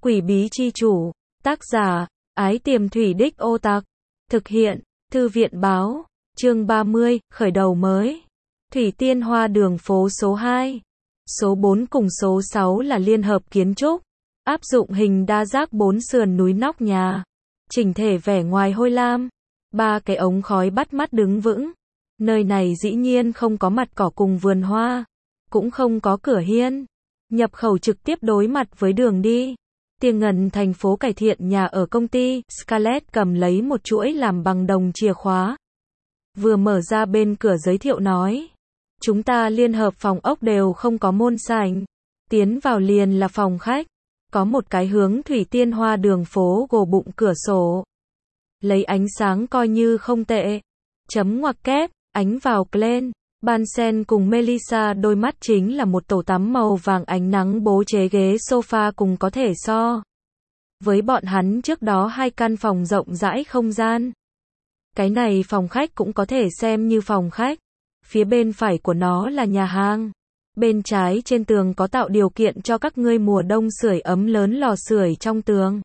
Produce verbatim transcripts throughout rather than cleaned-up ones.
Quỷ bí chi chủ, tác giả, Ái Tiềm Thủy Đích Ô Tặc, thực hiện, Thư viện báo, chương ba mươi, khởi đầu mới. Thủy Tiên Hoa đường phố số hai, số bốn cùng số sáu là liên hợp kiến trúc, áp dụng hình đa giác bốn sườn núi nóc nhà, chỉnh thể vẻ ngoài hôi lam, ba cái ống khói bắt mắt đứng vững. Nơi này dĩ nhiên không có mặt cỏ cùng vườn hoa, cũng không có cửa hiên, nhập khẩu trực tiếp đối mặt với đường đi. Tiền Ngân thành phố cải thiện nhà ở công ty, Scarlett cầm lấy một chuỗi làm bằng đồng chìa khóa. Vừa mở ra bên cửa giới thiệu nói. Chúng ta liên hợp phòng ốc đều không có môn sảnh. Tiến vào liền là phòng khách. Có một cái hướng Thủy Tiên Hoa đường phố gồ bụng cửa sổ. Lấy ánh sáng coi như không tệ. Chấm ngoặc kép, ánh vào Glenn. Bansen cùng Melissa đôi mắt chính là một tổ tắm màu vàng ánh nắng bố chế ghế sofa cùng có thể so với bọn hắn trước đó hai căn phòng rộng rãi không gian. Cái này phòng khách cũng có thể xem như phòng khách. Phía bên phải của nó là nhà hàng. Bên trái trên tường có tạo điều kiện cho các ngươi mùa đông sưởi ấm lớn lò sưởi trong tường.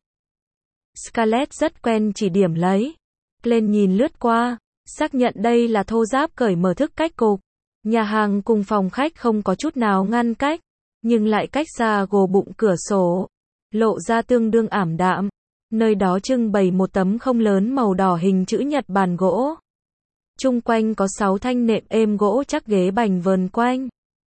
Scarlett rất quen chỉ điểm lấy. Glenn nhìn lướt qua, xác nhận đây là thô ráp cởi mở thức cách cục. Nhà hàng cùng phòng khách không có chút nào ngăn cách, nhưng lại cách xa gồ bụng cửa sổ, lộ ra tương đương ảm đạm. Nơi đó trưng bày một tấm không lớn màu đỏ hình chữ nhật bàn gỗ. Chung quanh có sáu thanh nệm êm gỗ chắc ghế bành vờn quanh.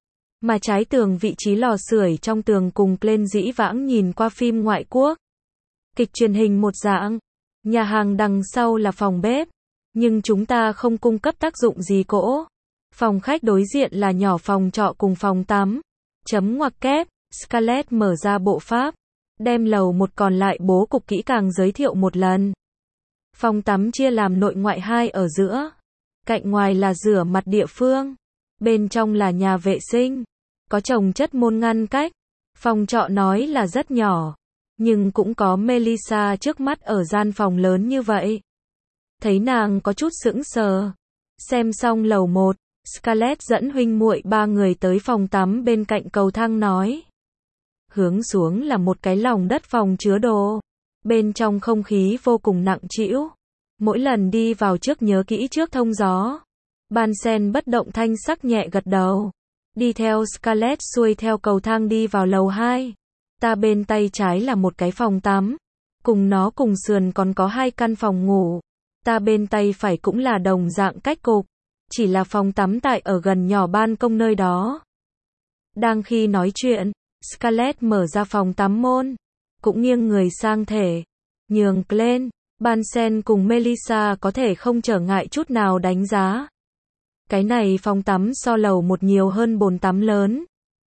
Mà trái tường vị trí lò sưởi trong tường cùng lên dĩ vãng nhìn qua phim ngoại quốc. Kịch truyền hình một dạng. Nhà hàng đằng sau là phòng bếp. Nhưng chúng ta không cung cấp tác dụng gì cỗ. Phòng khách đối diện là nhỏ phòng trọ cùng phòng tắm. Chấm ngoặc kép, Scarlett mở ra bộ pháp. Đem lầu một còn lại bố cục kỹ càng giới thiệu một lần. Phòng tắm chia làm nội ngoại hai ở giữa. Cạnh ngoài là rửa mặt địa phương. Bên trong là nhà vệ sinh. Có chồng chất môn ngăn cách. Phòng trọ nói là rất nhỏ. Nhưng cũng có Melissa trước mắt ở gian phòng lớn như vậy. Thấy nàng có chút sững sờ. Xem xong lầu một, Scarlett dẫn huynh muội ba người tới phòng tắm bên cạnh cầu thang nói. Hướng xuống là một cái lòng đất phòng chứa đồ. Bên trong không khí vô cùng nặng trĩu. Mỗi lần đi vào trước nhớ kỹ trước thông gió. Bansen bất động thanh sắc nhẹ gật đầu. Đi theo Scarlett xuôi theo cầu thang đi vào lầu hai. Ta bên tay trái là một cái phòng tắm. Cùng nó cùng sườn còn có hai căn phòng ngủ. Ta bên tay phải cũng là đồng dạng cách cục. Chỉ là phòng tắm tại ở gần nhỏ ban công nơi đó. Đang khi nói chuyện, Scarlett mở ra phòng tắm môn. Cũng nghiêng người sang thể. Nhường Glenn, Bansen cùng Melissa có thể không trở ngại chút nào đánh giá. Cái này phòng tắm so lầu một nhiều hơn bồn tắm lớn.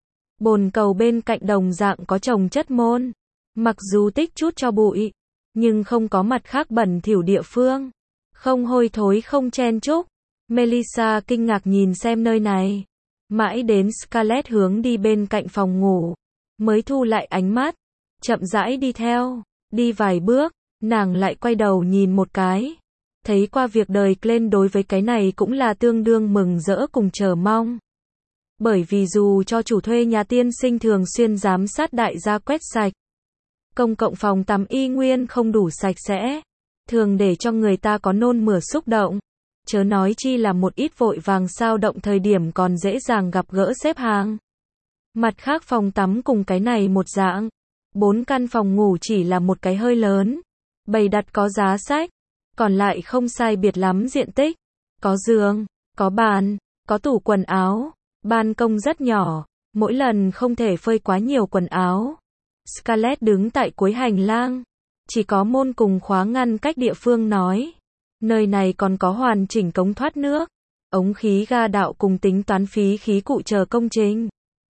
Bồn cầu bên cạnh đồng dạng có chồng chất môn. Mặc dù tích chút cho bụi, nhưng không có mặt khác bẩn thỉu địa phương. Không hôi thối không chen chúc. Melissa kinh ngạc nhìn xem nơi này. Mãi đến Scarlett hướng đi bên cạnh phòng ngủ. Mới thu lại ánh mắt. Chậm rãi đi theo. Đi vài bước, nàng lại quay đầu nhìn một cái. Thấy qua việc đời Glenn đối với cái này cũng là tương đương mừng rỡ cùng chờ mong. Bởi vì dù cho chủ thuê nhà tiên sinh thường xuyên giám sát đại gia quét sạch. Công cộng phòng tắm y nguyên không đủ sạch sẽ. Thường để cho người ta có nôn mửa xúc động. Chớ nói chi là một ít vội vàng sao động thời điểm còn dễ dàng gặp gỡ xếp hàng. Mặt khác phòng tắm cùng cái này một dạng. Bốn căn phòng ngủ chỉ là một cái hơi lớn. Bày đặt có giá sách. Còn lại không sai biệt lắm diện tích. Có giường, có bàn, có tủ quần áo. Ban công rất nhỏ. Mỗi lần không thể phơi quá nhiều quần áo. Scarlett đứng tại cuối hành lang. Chỉ có môn cùng khóa ngăn cách địa phương nói. Nơi này còn có hoàn chỉnh cống thoát nước, ống khí ga đạo cùng tính toán phí khí cụ chờ công trình.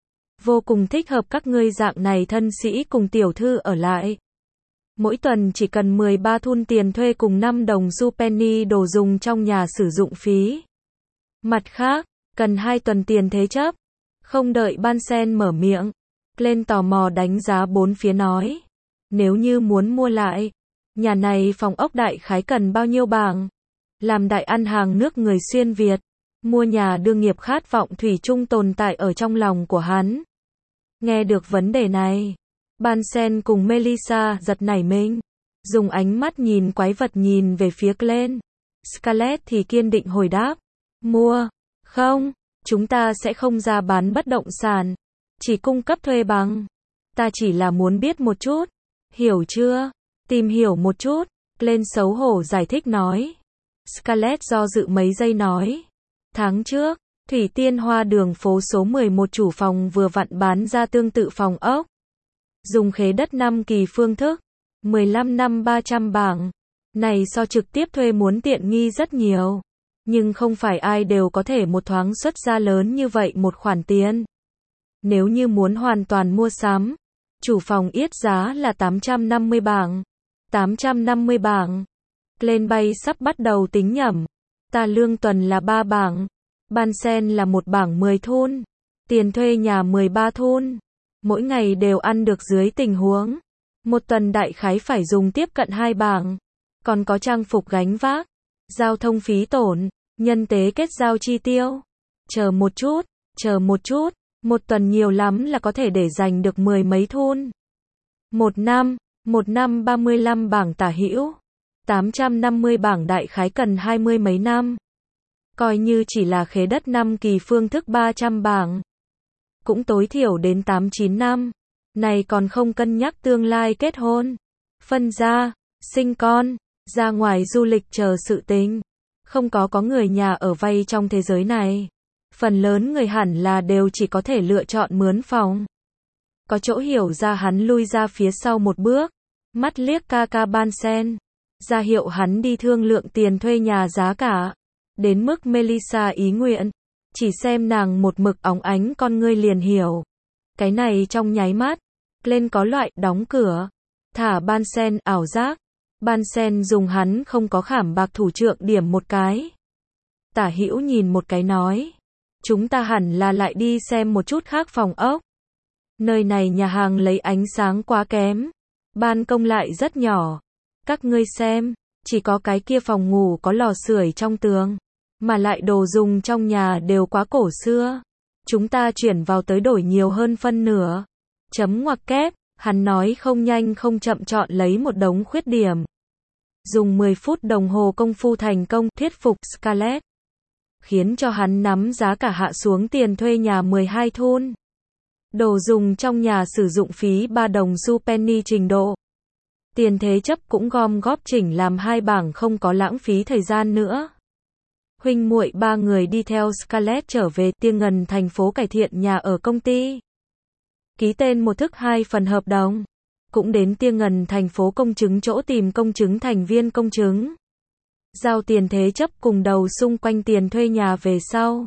Vô cùng thích hợp các ngươi dạng này thân sĩ cùng tiểu thư ở lại. Mỗi tuần chỉ cần mười ba thun tiền thuê cùng năm đồng xu penny đồ dùng trong nhà sử dụng phí. Mặt khác, cần hai tuần tiền thế chấp. Không đợi Bansen mở miệng, Glenn tò mò đánh giá bốn phía nói. Nếu như muốn mua lại, nhà này phòng ốc đại khái cần bao nhiêu bảng? Làm đại ăn hàng nước người xuyên Việt, mua nhà đương nghiệp khát vọng thủy chung tồn tại ở trong lòng của hắn. Nghe được vấn đề này, Bansen cùng Melissa giật nảy mình, dùng ánh mắt nhìn quái vật nhìn về phía Glenn. Scarlett thì kiên định hồi đáp, mua, không, chúng ta sẽ không ra bán bất động sản, chỉ cung cấp thuê bằng. Ta chỉ là muốn biết một chút, hiểu chưa? Tìm hiểu một chút, Glenn xấu hổ giải thích nói. Scarlett do dự mấy giây nói, tháng trước, Thủy Tiên Hoa đường phố số mười một chủ phòng vừa vặn bán ra tương tự phòng ốc. Dùng khế đất năm kỳ phương thức, mười lăm năm ba trăm bảng. Này so trực tiếp thuê muốn tiện nghi rất nhiều. Nhưng không phải ai đều có thể một thoáng xuất ra lớn như vậy một khoản tiền. Nếu như muốn hoàn toàn mua sắm, chủ phòng yết giá là tám trăm năm mươi bảng. tám trăm năm mươi bảng. Lên bay sắp bắt đầu tính nhẩm. Ta lương tuần là ba bảng. Bansen là một bảng mười thun. Tiền thuê nhà mười ba thun. Mỗi ngày đều ăn được dưới tình huống. Một tuần đại khái phải dùng tiếp cận hai bảng. Còn có trang phục gánh vác, giao thông phí tổn, nhân tế kết giao chi tiêu. Chờ một chút, chờ một chút, một tuần nhiều lắm là có thể để dành được mười mấy thun. Một năm, một năm ba mươi lăm bảng tả hữu. tám trăm năm mươi bảng đại khái cần hai mươi mấy năm. Coi như chỉ là khế đất năm kỳ phương thức ba trăm bảng. Cũng tối thiểu đến tám chín năm. Này còn không cân nhắc tương lai kết hôn, phân gia, sinh con, ra ngoài du lịch chờ sự tính. Không có có người nhà ở vay trong thế giới này. Phần lớn người hẳn là đều chỉ có thể lựa chọn mướn phòng. Có chỗ hiểu ra hắn lui ra phía sau một bước, mắt liếc ca ca Bansen, ra hiệu hắn đi thương lượng tiền thuê nhà giá cả. Đến mức Melissa ý nguyện, chỉ xem nàng một mực óng ánh con ngươi liền hiểu. Cái này trong nháy mắt, lên có loại đóng cửa, thả Bansen ảo giác. Bansen dùng hắn không có khảm bạc thủ trượng điểm một cái. Tả hữu nhìn một cái nói, chúng ta hẳn là lại đi xem một chút khác phòng ốc. Nơi này nhà hàng lấy ánh sáng quá kém, ban công lại rất nhỏ. Các ngươi xem, chỉ có cái kia phòng ngủ có lò sưởi trong tường, mà lại đồ dùng trong nhà đều quá cổ xưa. Chúng ta chuyển vào tới đổi nhiều hơn phân nửa. Chấm ngoặc kép, hắn nói không nhanh không chậm chọn lấy một đống khuyết điểm. Dùng mười phút đồng hồ công phu thành công thuyết phục Scarlett, khiến cho hắn nắm giá cả hạ xuống tiền thuê nhà mười hai thun. Đồ dùng trong nhà sử dụng phí ba đồng xu penny trình độ. Tiền thế chấp cũng gom góp chỉnh làm hai bảng không có lãng phí thời gian nữa. Huynh muội ba người đi theo Scarlett trở về Tiên Ngần thành phố cải thiện nhà ở công ty. Ký tên một thức hai phần hợp đồng. Cũng đến Tiên Ngần thành phố công chứng chỗ tìm công chứng thành viên công chứng. Giao tiền thế chấp cùng đầu xung quanh tiền thuê nhà về sau.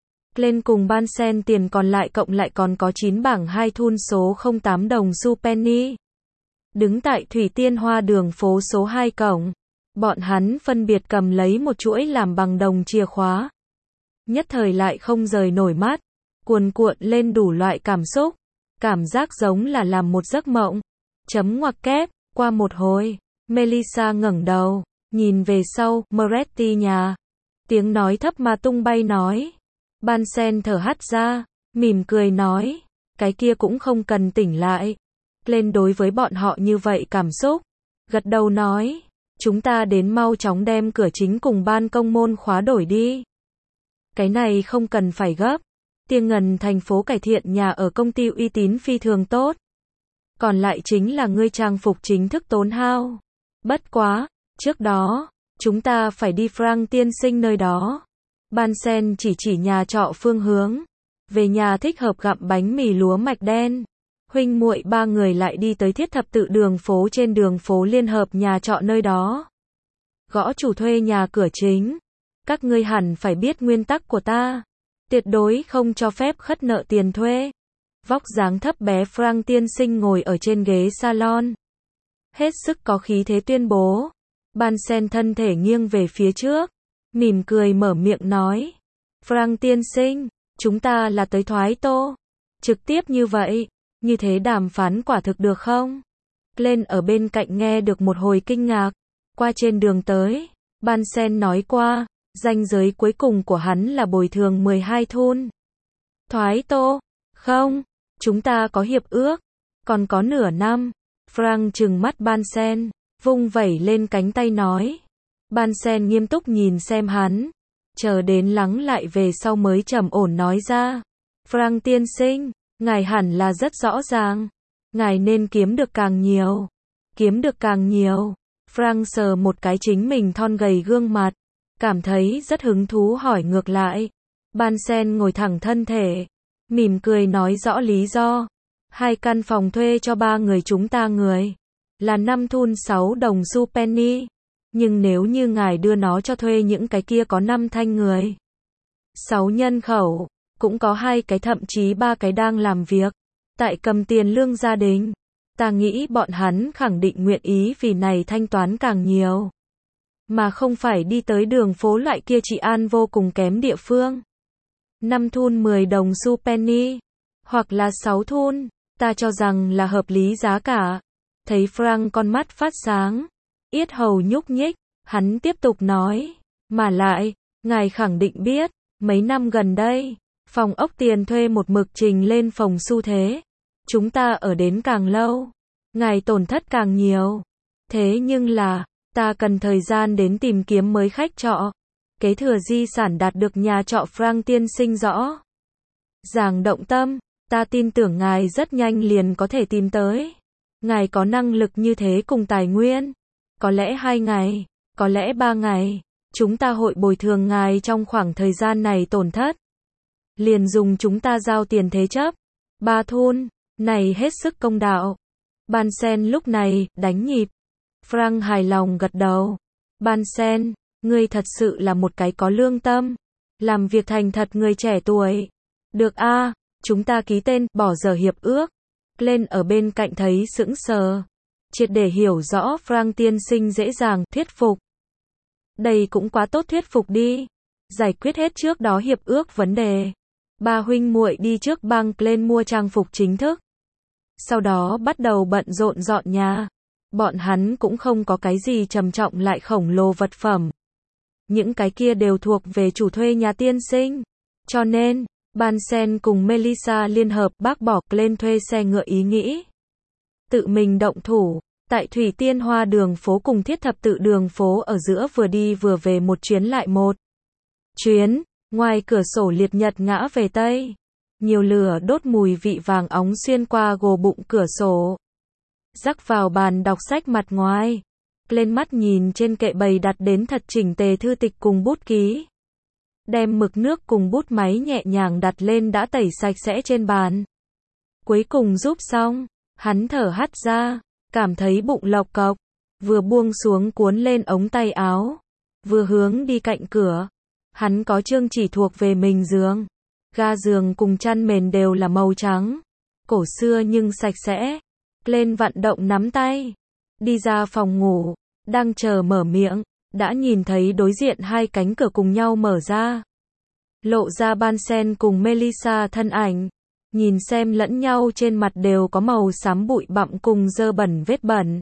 Lên cùng Bansen tiền còn lại cộng lại còn có chín bảng hai thun số không tám đồng xu penny. Đứng tại Thủy Tiên Hoa đường phố số hai cổng. Bọn hắn phân biệt cầm lấy một chuỗi làm bằng đồng chìa khóa. Nhất thời lại không rời nổi mắt. Cuồn cuộn lên đủ loại cảm xúc. Cảm giác giống là làm một giấc mộng. Chấm ngoặc kép, qua một hồi, Melissa ngẩng đầu, nhìn về sau, Moretti nhà. Tiếng nói thấp mà tung bay nói. Bansen thở hắt ra, mỉm cười nói, cái kia cũng không cần tỉnh lại. Lên đối với bọn họ như vậy cảm xúc. Gật đầu nói, chúng ta đến mau chóng đem cửa chính cùng ban công môn khóa đổi đi. Cái này không cần phải gấp. Tiên Ngần thành phố cải thiện nhà ở công ty uy tín phi thường tốt. Còn lại chính là ngươi trang phục chính thức tốn hao. Bất quá, trước đó, chúng ta phải đi Frank tiên sinh nơi đó. Bansen chỉ chỉ nhà trọ phương hướng. Về nhà thích hợp gặm bánh mì lúa mạch đen. Huynh muội ba người lại đi tới thiết thập tự đường phố trên đường phố liên hợp nhà trọ nơi đó. Gõ chủ thuê nhà cửa chính. Các ngươi hẳn phải biết nguyên tắc của ta. Tuyệt đối không cho phép khất nợ tiền thuê. Vóc dáng thấp bé Frank tiên sinh ngồi ở trên ghế salon. Hết sức có khí thế tuyên bố. Bansen thân thể nghiêng về phía trước. Mỉm cười mở miệng nói. Frank tiên sinh, chúng ta là tới thoái tô. Trực tiếp như vậy, như thế đàm phán quả thực được không? Lên ở bên cạnh nghe được một hồi kinh ngạc. Qua trên đường tới, Bansen nói qua, ranh giới cuối cùng của hắn là bồi thường mười hai thun. Thoái tô? Không, chúng ta có hiệp ước. Còn có nửa năm. Frank trừng mắt Bunsen, vung vẩy lên cánh tay nói. Bunsen nghiêm túc nhìn xem hắn, chờ đến lắng lại về sau mới trầm ổn nói ra. Frank tiên sinh, ngài hẳn là rất rõ ràng. Ngài nên kiếm được càng nhiều. Kiếm được càng nhiều. Frank sờ một cái chính mình thon gầy gương mặt, cảm thấy rất hứng thú hỏi ngược lại. Bunsen ngồi thẳng thân thể, mỉm cười nói rõ lý do. Hai căn phòng thuê cho ba người chúng ta người, là năm thun sáu đồng xu penny. Nhưng nếu như ngài đưa nó cho thuê những cái kia có năm thanh người, sáu nhân khẩu, cũng có hai cái thậm chí ba cái đang làm việc, tại cầm tiền lương gia đình, ta nghĩ bọn hắn khẳng định nguyện ý vì này thanh toán càng nhiều. Mà không phải đi tới đường phố loại kia trị an vô cùng kém địa phương. Năm thun mười đồng xu penny, hoặc là sáu thun, ta cho rằng là hợp lý giá cả. Thấy Frank con mắt phát sáng, yết hầu nhúc nhích, hắn tiếp tục nói, mà lại, ngài khẳng định biết, mấy năm gần đây, phòng ốc tiền thuê một mực trình lên phòng xu thế. Chúng ta ở đến càng lâu, ngài tổn thất càng nhiều. Thế nhưng là, ta cần thời gian đến tìm kiếm mới khách trọ. Kế thừa di sản đạt được nhà trọ Frank tiên sinh rõ ràng động tâm, ta tin tưởng ngài rất nhanh liền có thể tìm tới. Ngài có năng lực như thế cùng tài nguyên. Có lẽ hai ngày, có lẽ ba ngày, chúng ta hội bồi thường ngài trong khoảng thời gian này tổn thất. Liền dùng chúng ta giao tiền thế chấp. Ba thun, này hết sức công đạo. Bunsen lúc này, đánh nhịp. Frank hài lòng gật đầu. Bunsen, ngươi thật sự là một cái có lương tâm, làm việc thành thật người trẻ tuổi. Được a, à, chúng ta ký tên, bỏ giờ hiệp ước. Lên ở bên cạnh thấy sững sờ. Triệt để hiểu rõ Frank tiên sinh dễ dàng thuyết phục. Đây cũng quá tốt thuyết phục đi. Giải quyết hết trước đó hiệp ước vấn đề. Ba huynh muội đi trước băng lên mua trang phục chính thức. Sau đó bắt đầu bận rộn dọn nhà. Bọn hắn cũng không có cái gì trầm trọng lại khổng lồ vật phẩm. Những cái kia đều thuộc về chủ thuê nhà tiên sinh. Cho nên, Bunsen cùng Melissa liên hợp bác bỏ lên thuê xe ngựa ý nghĩ. Tự mình động thủ, tại Thủy Tiên Hoa đường phố cùng Thiết Thập Tự đường phố ở giữa vừa đi vừa về một chuyến lại một chuyến, ngoài cửa sổ liệt nhật ngã về Tây. Nhiều lửa đốt mùi vị vàng óng xuyên qua gồ bụng cửa sổ. Rắc vào bàn đọc sách mặt ngoài. Lên mắt nhìn trên kệ bày đặt đến thật chỉnh tề thư tịch cùng bút ký. Đem mực nước cùng bút máy nhẹ nhàng đặt lên đã tẩy sạch sẽ trên bàn. Cuối cùng giúp xong, hắn thở hắt ra, cảm thấy bụng lộc cộc, vừa buông xuống cuốn lên ống tay áo, vừa hướng đi cạnh cửa. Hắn có chương chỉ thuộc về mình giường. Ga giường cùng chăn mền đều là màu trắng, cổ xưa nhưng sạch sẽ. Lên vận động nắm tay, đi ra phòng ngủ, đang chờ mở miệng, đã nhìn thấy đối diện hai cánh cửa cùng nhau mở ra. Lộ ra Bunsen cùng Melissa thân ảnh, nhìn xem lẫn nhau trên mặt đều có màu xám bụi bặm cùng dơ bẩn vết bẩn.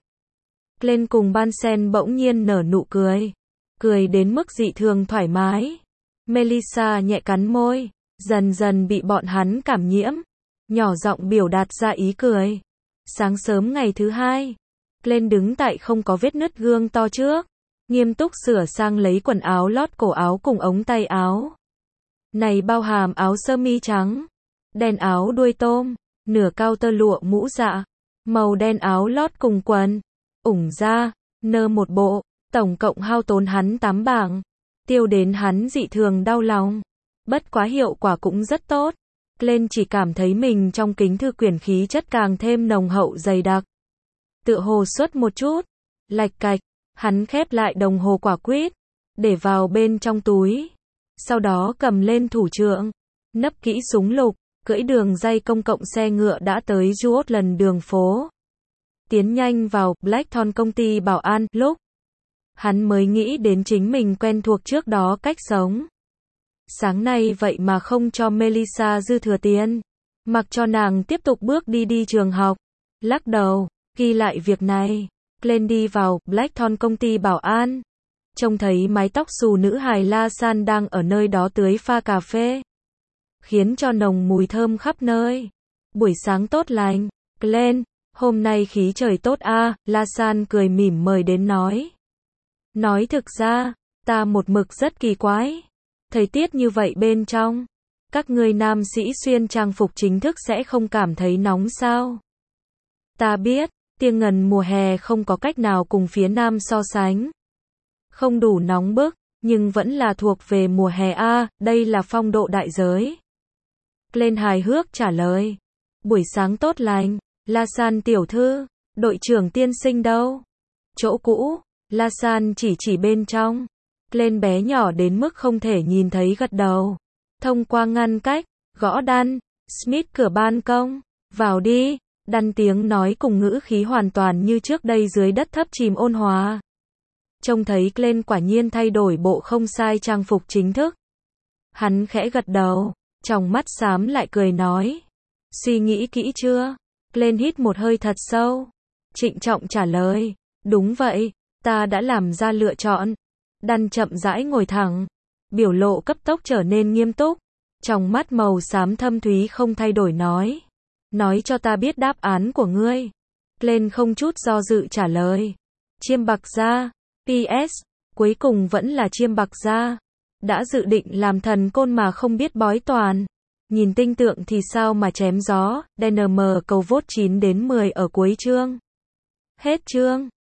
Lên cùng Bunsen bỗng nhiên nở nụ cười, cười đến mức dị thường thoải mái. Melissa nhẹ cắn môi, dần dần bị bọn hắn cảm nhiễm, nhỏ giọng biểu đạt ra ý cười. Sáng sớm ngày thứ hai, lên đứng tại không có vết nứt gương to trước, nghiêm túc sửa sang lấy quần áo lót cổ áo cùng ống tay áo. Này bao hàm áo sơ mi trắng, đen áo đuôi tôm, nửa cao tơ lụa mũ dạ, màu đen áo lót cùng quần, ủng da, nơ một bộ, tổng cộng hao tốn hắn tám bảng, tiêu đến hắn dị thường đau lòng. Bất quá hiệu quả cũng rất tốt. Lên chỉ cảm thấy mình trong kính thư quyển khí chất càng thêm nồng hậu dày đặc. Tựa hồ suốt một chút, lạch cạch, hắn khép lại đồng hồ quả quýt, để vào bên trong túi. Sau đó cầm lên thủ trượng, nấp kỹ súng lục, cưỡi đường dây công cộng xe ngựa đã tới Juotland đường phố. Tiến nhanh vào Blackthorn công ty bảo an, lúc hắn mới nghĩ đến chính mình quen thuộc trước đó cách sống. Sáng nay vậy mà không cho Melissa dư thừa tiền, mặc cho nàng tiếp tục bước đi đi trường học. Lắc đầu, ghi lại việc này, lên đi vào Blackthorn công ty bảo an. Trông thấy mái tóc xù nữ hài La San đang ở nơi đó tưới pha cà phê, khiến cho nồng mùi thơm khắp nơi. Buổi sáng tốt lành, Glenn, Hôm nay khí trời tốt a, La San cười mỉm mời đến nói. Nói thực ra, ta một mực rất kỳ quái. Thời tiết như vậy bên trong, các ngươi nam sĩ xuyên trang phục chính thức sẽ không cảm thấy nóng sao? Ta biết, Tiêng Ngần mùa hè không có cách nào cùng phía nam so sánh. Không đủ nóng bức, nhưng vẫn là thuộc về mùa hè a, đây là phong độ đại giới. Lên hài hước trả lời. Buổi sáng tốt lành, La San tiểu thư, đội trưởng tiên sinh đâu? Chỗ cũ, La San chỉ chỉ bên trong. Lên bé nhỏ đến mức không thể nhìn thấy gật đầu. Thông qua ngăn cách, gõ đan, Smith cửa ban công. Vào đi, đan tiếng nói cùng ngữ khí hoàn toàn như trước đây dưới đất thấp chìm ôn hòa. Trông thấy Glenn quả nhiên thay đổi bộ không sai trang phục chính thức. Hắn khẽ gật đầu, trong mắt xám lại cười nói. Suy nghĩ kỹ chưa? Glenn hít một hơi thật sâu. Trịnh trọng trả lời. Đúng vậy, ta đã làm ra lựa chọn. Đan chậm rãi ngồi thẳng. Biểu lộ cấp tốc trở nên nghiêm túc. Trong mắt màu xám thâm thúy không thay đổi nói. Nói cho ta biết đáp án của ngươi. Glenn không chút do dự trả lời. Chiêm bạc gia. pê ét, cuối cùng vẫn là chiêm bạc gia. Đã dự định làm thần côn mà không biết bói toàn. Nhìn tinh tượng thì sao mà chém gió. đê en em cầu vote chín đến mười ở cuối chương. Hết chương.